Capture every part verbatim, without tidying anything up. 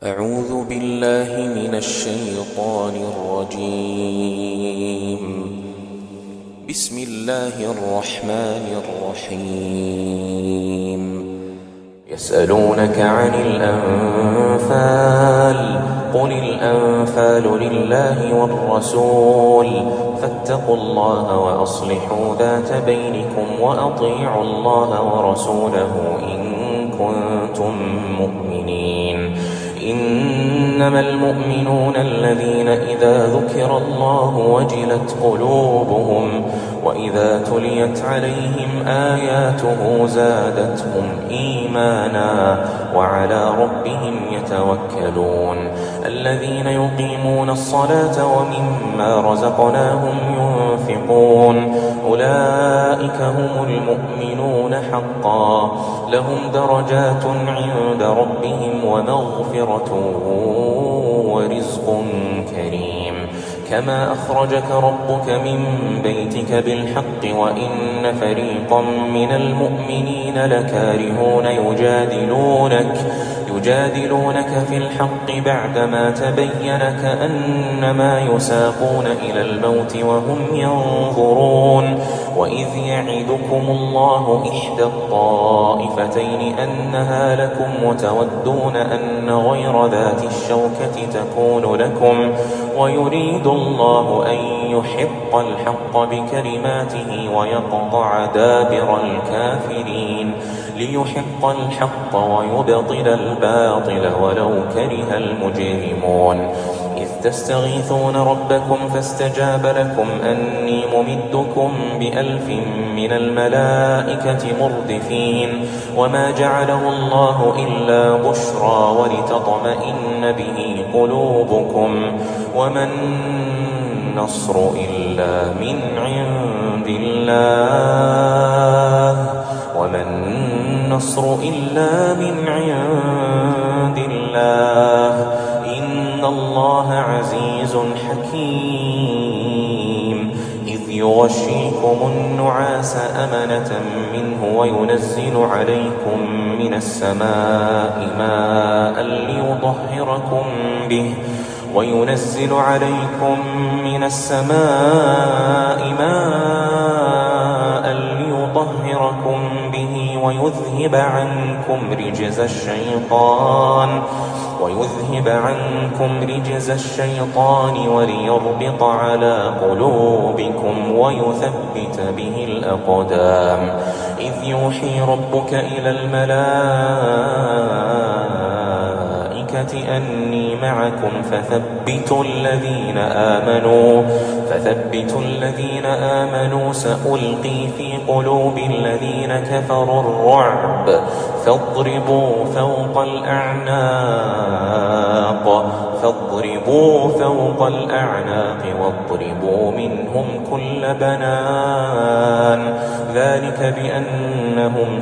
أعوذ بالله من الشيطان الرجيم. بسم الله الرحمن الرحيم. يسألونك عن الأنفال قل الأنفال لله والرسول فاتقوا الله وأصلحوا ذات بينكم وأطيعوا الله ورسوله إن كنتم مؤمنين. إنما المؤمنون الذين إذا ذكر الله وجلت قلوبهم وإذا تليت عليهم آياته زادتهم إيمانا وعلى ربهم يتوكلون. الذين يقيمون الصلاة ومما رزقناهم ينفقون أولئك هم المؤمنون حقا لهم درجات عند ربهم ومغفرة ورزق كريم. كما أخرجك ربك من بيتك بالحق وإن فريقا من المؤمنين لكارهون يجادلونك يجادلونك في الحق بعدما تبين كأنما يساقون إلى الموت وهم ينظرون. وإذ يعدكم الله إحدى الطائفتين أنها لكم وتودون أن غير ذات الشوكة تكون لكم ويريد الله أن يحق الحق بكلماته ويقطع دابر الكافرين ليحق الحق ويبطل الباطل ولو كره المجرمون. إذ تستغيثون ربكم فاستجاب لكم أني ممدكم بألف من الملائكة مردفين. وما جعله الله إلا بشرى ولتطمئن به قلوبكم وما النصر إلا من عند الله وما النصر إلا من عند الله إن الله عزيز حكيم. إذ يغشيكم النعاس أمنة منه وينزل عليكم من السماء ماء ليطهركم به وينزل عليكم من السماء ماء ليطهركم به ويذهب عنكم رجز الشيطان ويذهب عنكم رجز الشيطان وليربط على قلوبكم ويثبت به الأقدام. إذ يوحي ربك إلى الملائكة أني معكم فثبتوا الذين آمنوا فثبتوا الذين آمنوا سألقي في قلوب الذين كفروا الرعب فاضربوا فوق الأعناق فاضربوا فوق الأعناق واضربوا منهم كل بنان ذلك بأنهم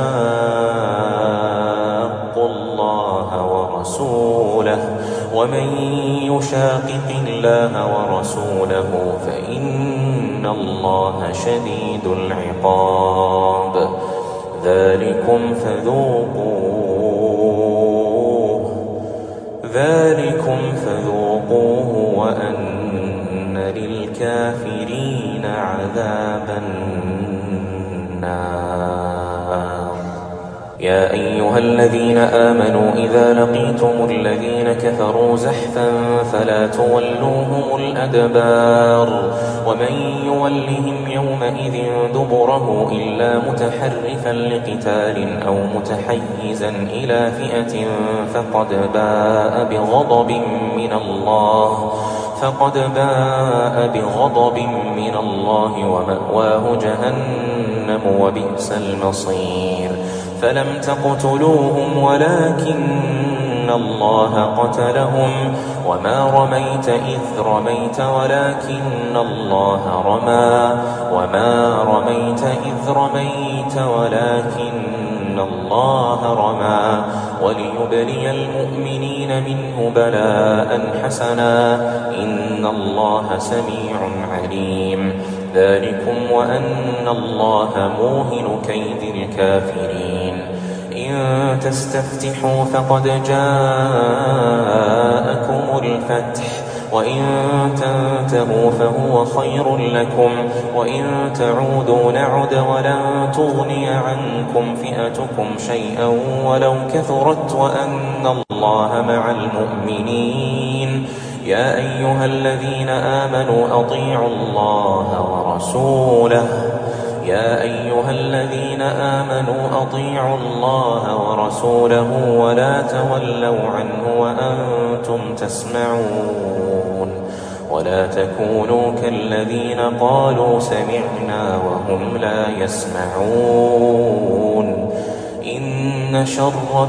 شاقوا الله ورسوله ومن يشاقق الله ورسوله فإن الله شديد العقاب. ذلكم فذوقوه ذلكم فذوقوه وأن للكافرين عذاب النار. يا أيها الذين آمنوا إذا لقيتم الذين كفروا زحفا فلا تولوهم الأدبار ومن يولهم يومئذ دبره إلا متحرفا لقتال أو متحيزا إلى فئة فقد باء بغضب من الله فقد باء بغضب من الله ومأواه جهنم وبئس المصير. فلم تقتلوهم ولكن الله قتلهم وما رميت إذ رميت ولكن الله رمى وما رميت إذ رميت ولكن الله رمى وليبلي المؤمنين منه بلاء حسنا إن الله سميع عليم. ذلكم وأن الله موهن كيد الكافرين. إن تستفتحوا فقد جاءكم هو خير لكم وإن تعودوا نعد ولن تغني عنكم فئتكم شيئا ولو كثرت وأن الله مع المؤمنين يا أيها الذين آمنوا أطيعوا الله ورسوله يا أيها الذين آمنوا أطيعوا الله ورسوله ولا تولوا عنه وأنتم تسمعون ولا تكونوا كالذين قالوا سمعنا وهم لا يسمعون إن شر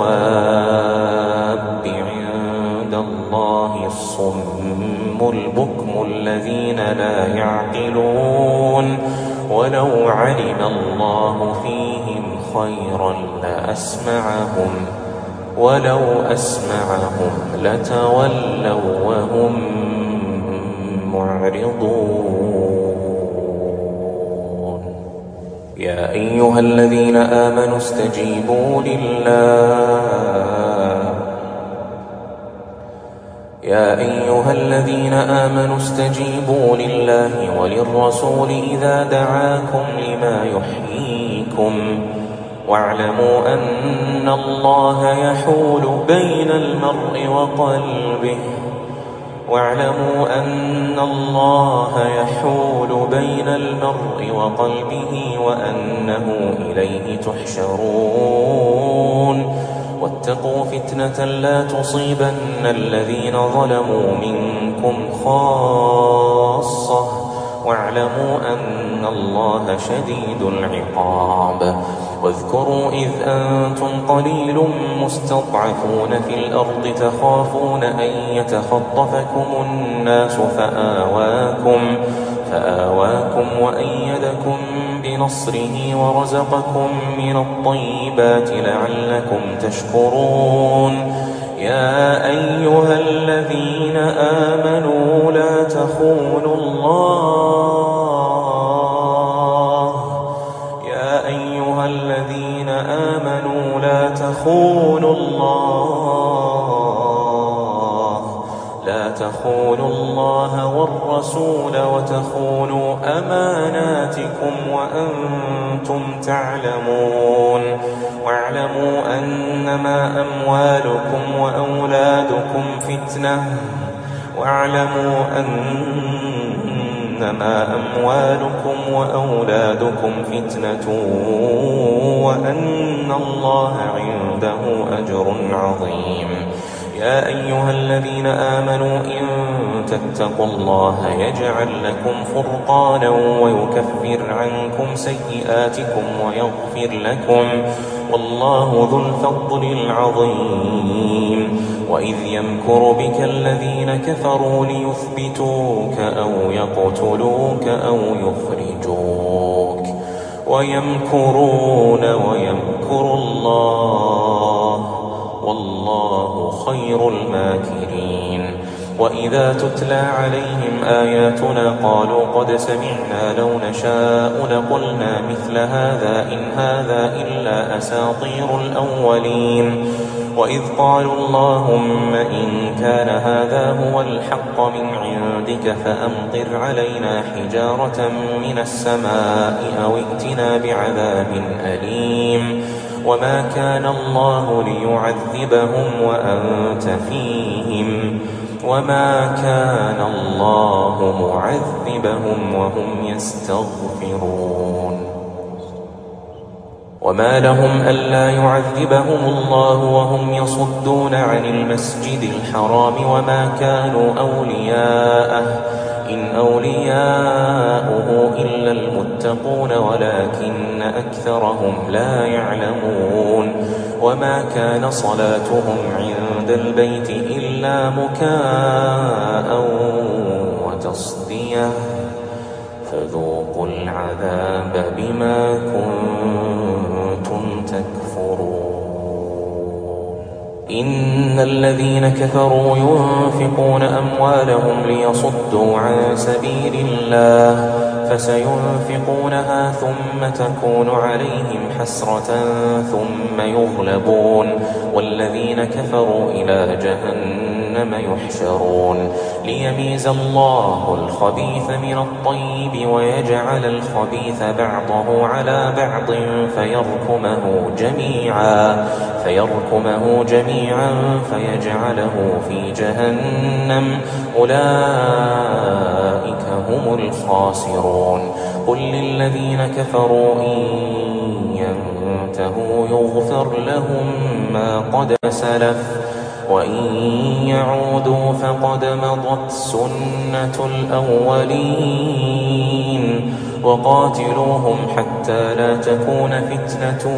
الدواب عند الله الصم البكم الذين لا يعقلون ولو علم الله فيهم خيرا لأسمعهم ولو أسمعهم لتولوا وهم معرضون يا أيها الذين آمنوا استجيبوا لله يا أيها الذين آمنوا استجيبوا لله وللرسول إذا دعاكم لما يحييكم واعلموا أن الله يحول بين المرء وقلبه واعلموا أن الله يحول بين المرء وقلبه وأنه إليه تحشرون واتقوا فتنة لا تصيبن الذين ظلموا منكم خاصة واعلموا أن الله شديد العقاب واذكروا إذ أنتم قليل مستضعفون في الأرض تخافون أن يتخطفكم الناس فآواكم فآواكم وأيدكم بنصره ورزقكم من الطيبات لعلكم تشكرون يا أيها الذين آمنوا لا تخونوا الله يا أيها الذين آمنوا لا تخونوا الله لا تخونوا الله والرسول وتخونوا أماناتكم وأنتم تعلمون واعلموا أنما أموالكم وأولادكم فتنة واعلموا أنما أموالكم وأولادكم فتنة وأن الله عنده أجر عظيم يا أيها الذين آمنوا إن تتقوا الله يجعل لكم فرقانا ويكفر عنكم سيئاتكم ويغفر لكم والله ذو الفضل العظيم وإذ يمكر بك الذين كفروا ليثبتوك أو يقتلوك أو يخرجوك ويمكرون ويمكر الله والله خير الماكرين وإذا تتلى عليهم آياتنا قالوا قد سمعنا لو نشاء لقلنا مثل هذا إن هذا إلا أساطير الأولين وإذ قالوا اللهم إن كان هذا هو الحق من عندك فأمطر علينا حجارة من السماء أو ائتنا بعذاب أليم وما كان الله ليعذبهم وأنت فيهم وما كان الله معذبهم وهم يستغفرون وما لهم ألا يعذبهم الله وهم يصدون عن المسجد الحرام وما كانوا أولياءه إن أولياؤه إلا المتقون ولكن أكثرهم لا يعلمون وما كان صلاتهم عند البيت إلا مكاء وتصدية فذوقوا العذاب بما كنتم تكفرون إن الذين كفروا ينفقون أموالهم ليصدوا عن سبيل الله فسينفقونها ثم تكون عليهم حسرة ثم يغلبون والذين كفروا إلى جهنم جهنم يحشرون ليميز الله الخبيث من الطيب ويجعل الخبيث بعضه على بعض فيركمه جميعا فيركمه جميعا فيجعله في جهنم أولئك هم الخاسرون قل للذين كفروا إن ينتهوا يغفر لهم ما قد سلف وإن يعودوا فقد مضت سنة الأولين وقاتلوهم حتى لا تكون فتنة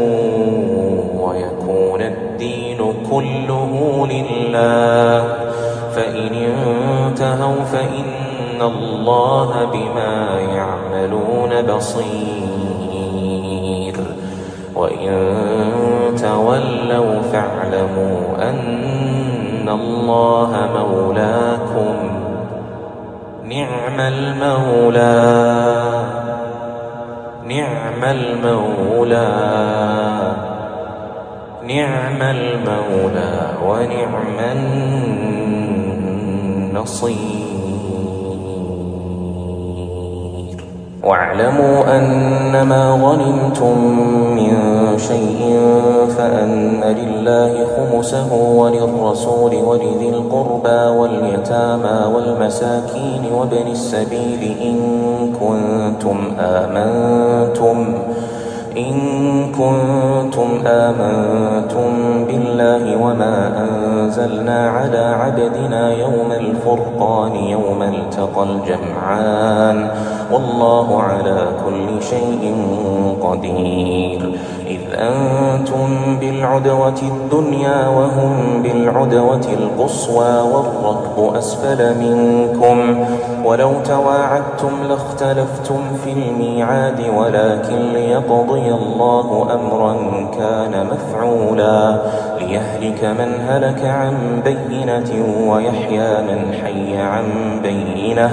ويكون الدين كله لله فإن انتهوا فإن الله بما يعملون بصير وإن تولوا فاعلموا أن الله مولاكم نعم المولى نعم المولى نعم المولى ونعم النصير واعلموا أنما غنمتم من شيء فأن لله خمسه وللرسول ولذي القربى واليتامى والمساكين وابن السبيل إن كنتم آمنتم إن كنتم آمنتم بالله وما أنزلنا على عبدنا يوم الفرقان يوم التقى الجمعان والله على كل شيء قدير إذ أنتم بالعدوة الدنيا وهم بالعدوة القصوى والركب أسفل منكم ولو تواعدتم لاختلفتم في الميعاد ولكن ليقضي الله أمرا كان مفعولا ليهلك من هلك عن بينة ويحيى من حي عن بينة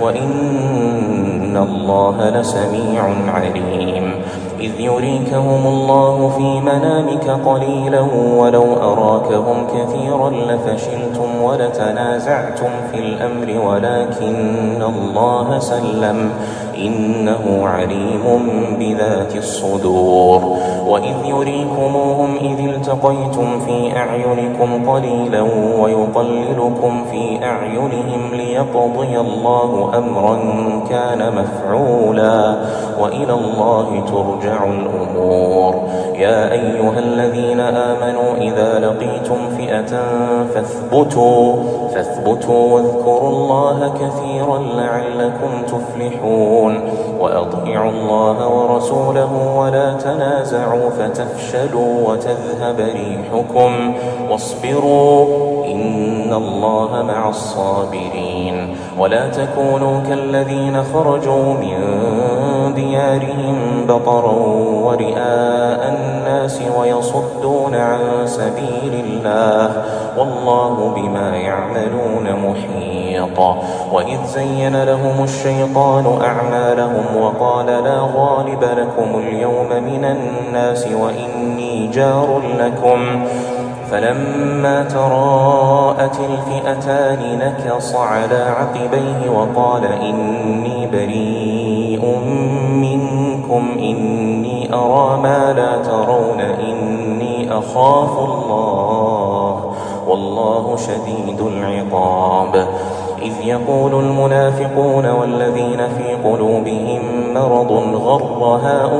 وإن الله لسميع عليم إذ يريكهم الله في منامك قليلا ولو أراكهم كثيرا لفشلتم ولتنازعتم في الأمر ولكن الله سلم إنه عليم بذات الصدور وإذ يريكموهم إذ التقيتم في أعينكم قليلا ويقللكم في أعينهم ليقضي الله أمرا كان مفعولا وإلى الله ترجع الأمور يا أيها الذين آمنوا إذا لقيتم فئة فاثبتوا فاثبتوا واذكروا الله كثيرا لعلكم تفلحون وأطيعوا الله ورسوله ولا تنازعوا فتفشلوا وتذهب ريحكم واصبروا إن الله مع الصابرين ولا تكونوا كالذين خرجوا من ديارهم بطرا ورئاء الناس ويصدون عن سبيل الله والله بما يعملون محيط وإذ زين لهم الشيطان أعمالهم وقال لا غالب لكم اليوم من الناس وإني جار لكم فلما تراءت الفئتان نكص على عقبيه وقال إني بريء منكم إني أرى ما لا ترون إني أخاف الله والله شديد العقاب إذ يقول المنافقون والذين في قلوبهم مرض غر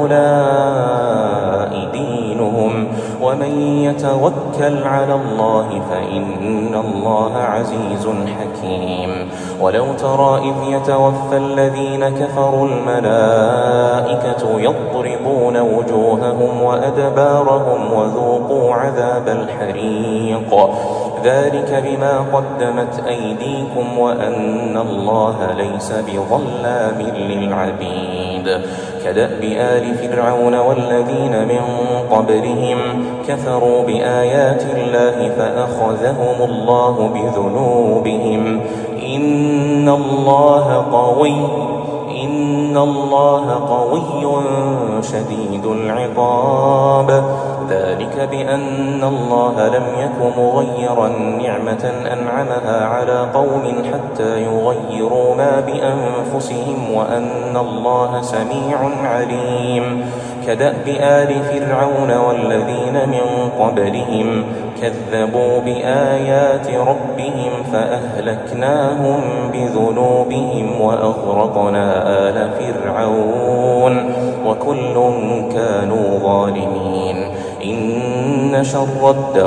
هؤلاء دينهم ومن يتوكل على الله فإن الله عزيز حكيم ولو ترى إذ يتوفى الذين كفروا الملائكة يضربون وجوههم وأدبارهم وذوقوا عذاب الحريق ذلك بما قدمت أيديكم وأن الله ليس بظلام للعبيد كدأب آل فرعون والذين من قبلهم كفروا بآيات الله فأخذهم الله بذنوبهم إن الله قوي إن إن الله قوي شديد العقاب. ذلك بأن الله لم يك مغيرا نعمة أنعمها على قوم حتى يغيروا ما بأنفسهم وأن الله سميع عليم. كدأب آل فرعون والذين من قبلهم كذبوا بآيات ربهم فأهلكناهم بذنوبهم وأغرقنا آل فرعون وكل كانوا ظالمين. إن شر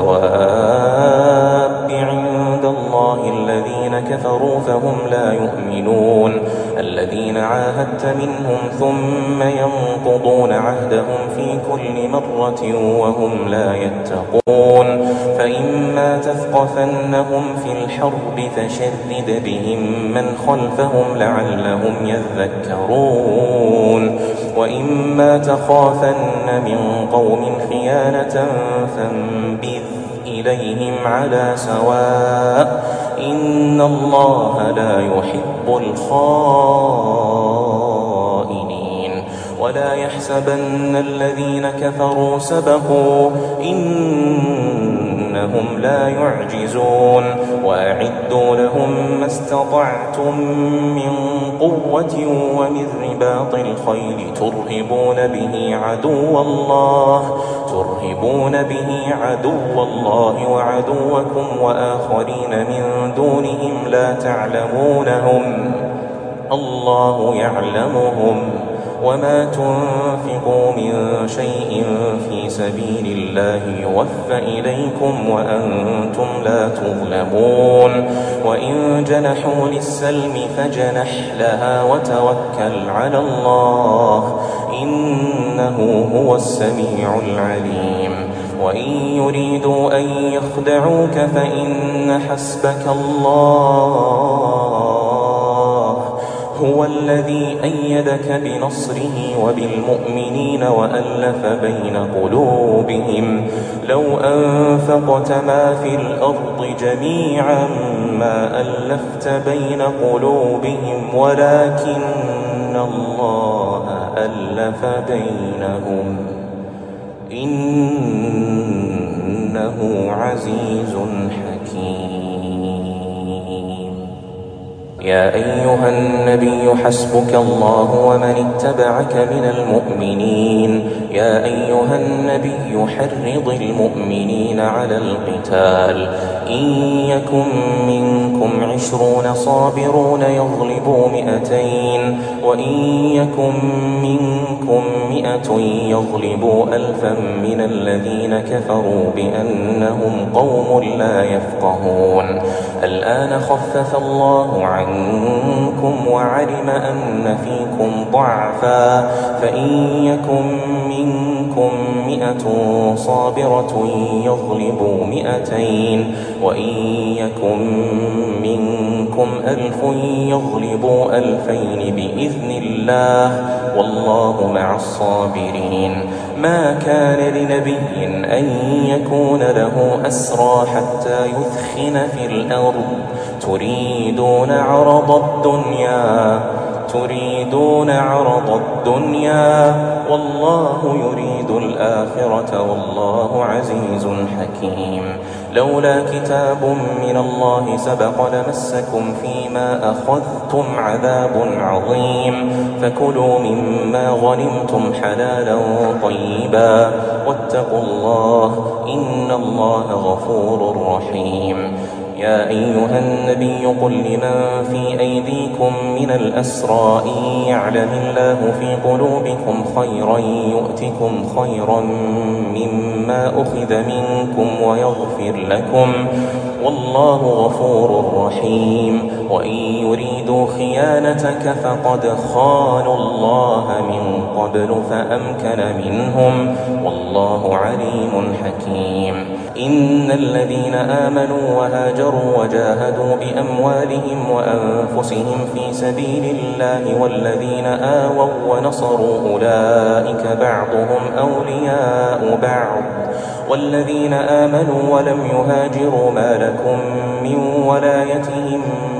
الدواب عند الله الذين كفروا فهم لا يؤمنون، الذين عاهدت منهم ثم ينقضون عهدهم في كل مرة وهم لا يتقون. فإما تثقفنهم في الحرب فشرد بهم من خلفهم لعلهم يذكرون. وإما تخافن من قوم خيانة فانبذ إليهم على سواء، إن الله لا يحب الخائنين. ولا يحسبن الذين كفروا سبقوا، إنهم لا يعجزون. وأعدوا لهم ما استطعتم من قوة ومن رباط الخيل ترهبون به عدو الله ترهبون به عدو الله وعدوكم وآخرين من دونهم لا تعلمونهم الله يعلمهم. وما تنفقوا من شيء في سبيل الله يوفى إليكم وأنتم لا تظلمون. وإن جنحوا للسلم فجنح لها وتوكل على الله، إنه هو السميع العليم. وإن يريدوا أن يخدعوك فإن حسبك الله هو الذي أيدك بنصره وبالمؤمنين وألف بين قلوبهم. لو أنفقت ما في الأرض جميعا ما ألفت بين قلوبهم ولكن الله ألف بينهم، إنه عزيز حكيم. يا أيها النبي حسبك الله ومن اتبعك من المؤمنين. يا أيها النبي حرض المؤمنين على القتال، إن يكن منكم عشرون صابرون يغلبوا مئتين، وإن يكن منكم مئة يغلبوا ألفا من الذين كفروا بأنهم قوم لا يفقهون. الآن خفف الله عنكم وعلم أن فيكم ضعفا، فإن يكن منكم مئة صابرة يغلبوا مئتين، وإن يكن منكم ألف يغلبوا ألفين بإذن الله والله مع الصابرين. ما كان لنبي أن يكون له أسرى حتى يثخن في الأرض تريدون عرض الدنيا تريدون عرض الدنيا والله يريد الآخرة والله عزيز حكيم. لولا كتاب من الله سبق لمسكم فيما أخذتم عذاب عظيم، فكلوا مما غنمتم حلالا طيبا واتقوا الله إن الله غفور رحيم. يا أيها النبي قل لمن في أيديكم من الأسرى إن يعلم الله في قلوبكم خيرا يؤتكم خيرا مما أخذ منكم ويغفر لكم والله غفور رحيم. وإن يريدوا خيانتك فقد خانوا الله من قبل فأمكن منهم والله عليم حكيم. إن الذين آمنوا وهاجروا وجاهدوا بأموالهم وأنفسهم في سبيل الله والذين آووا ونصروا أولئك بعضهم أولياء بعض، والذين آمنوا ولم يهاجروا ما لكم من ولايتهم من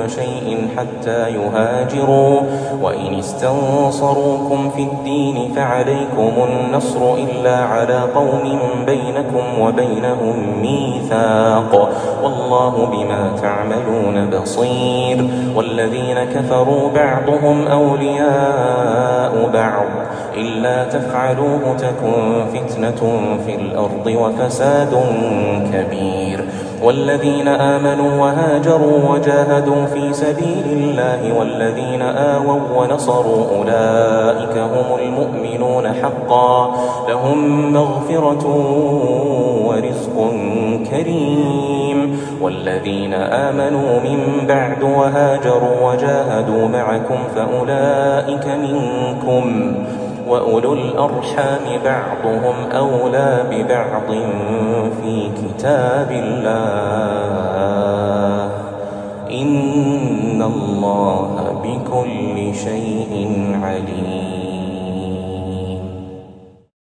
شيء حتى يهاجروا، وإن استنصروكم في الدين فعليكم النصر إلا على قوم بينكم وبينهم ميثاق، والله بما تعملون بصير. والذين كفروا بعضهم أولياء بعض إلا تفعلوه تكن فتنة في الأرض وفساد كبير. والذين آمنوا وهاجروا وجاهدوا في سبيل الله والذين آووا ونصروا أولئك هم المؤمنون حقا، لهم مغفرة ورزق كريم. والذين آمنوا من بعد وهاجروا وجاهدوا معكم فأولئك منكم، وأولو الأرحام بعضهم أولى ببعض في كتاب الله، إن الله بكل شيء عليم.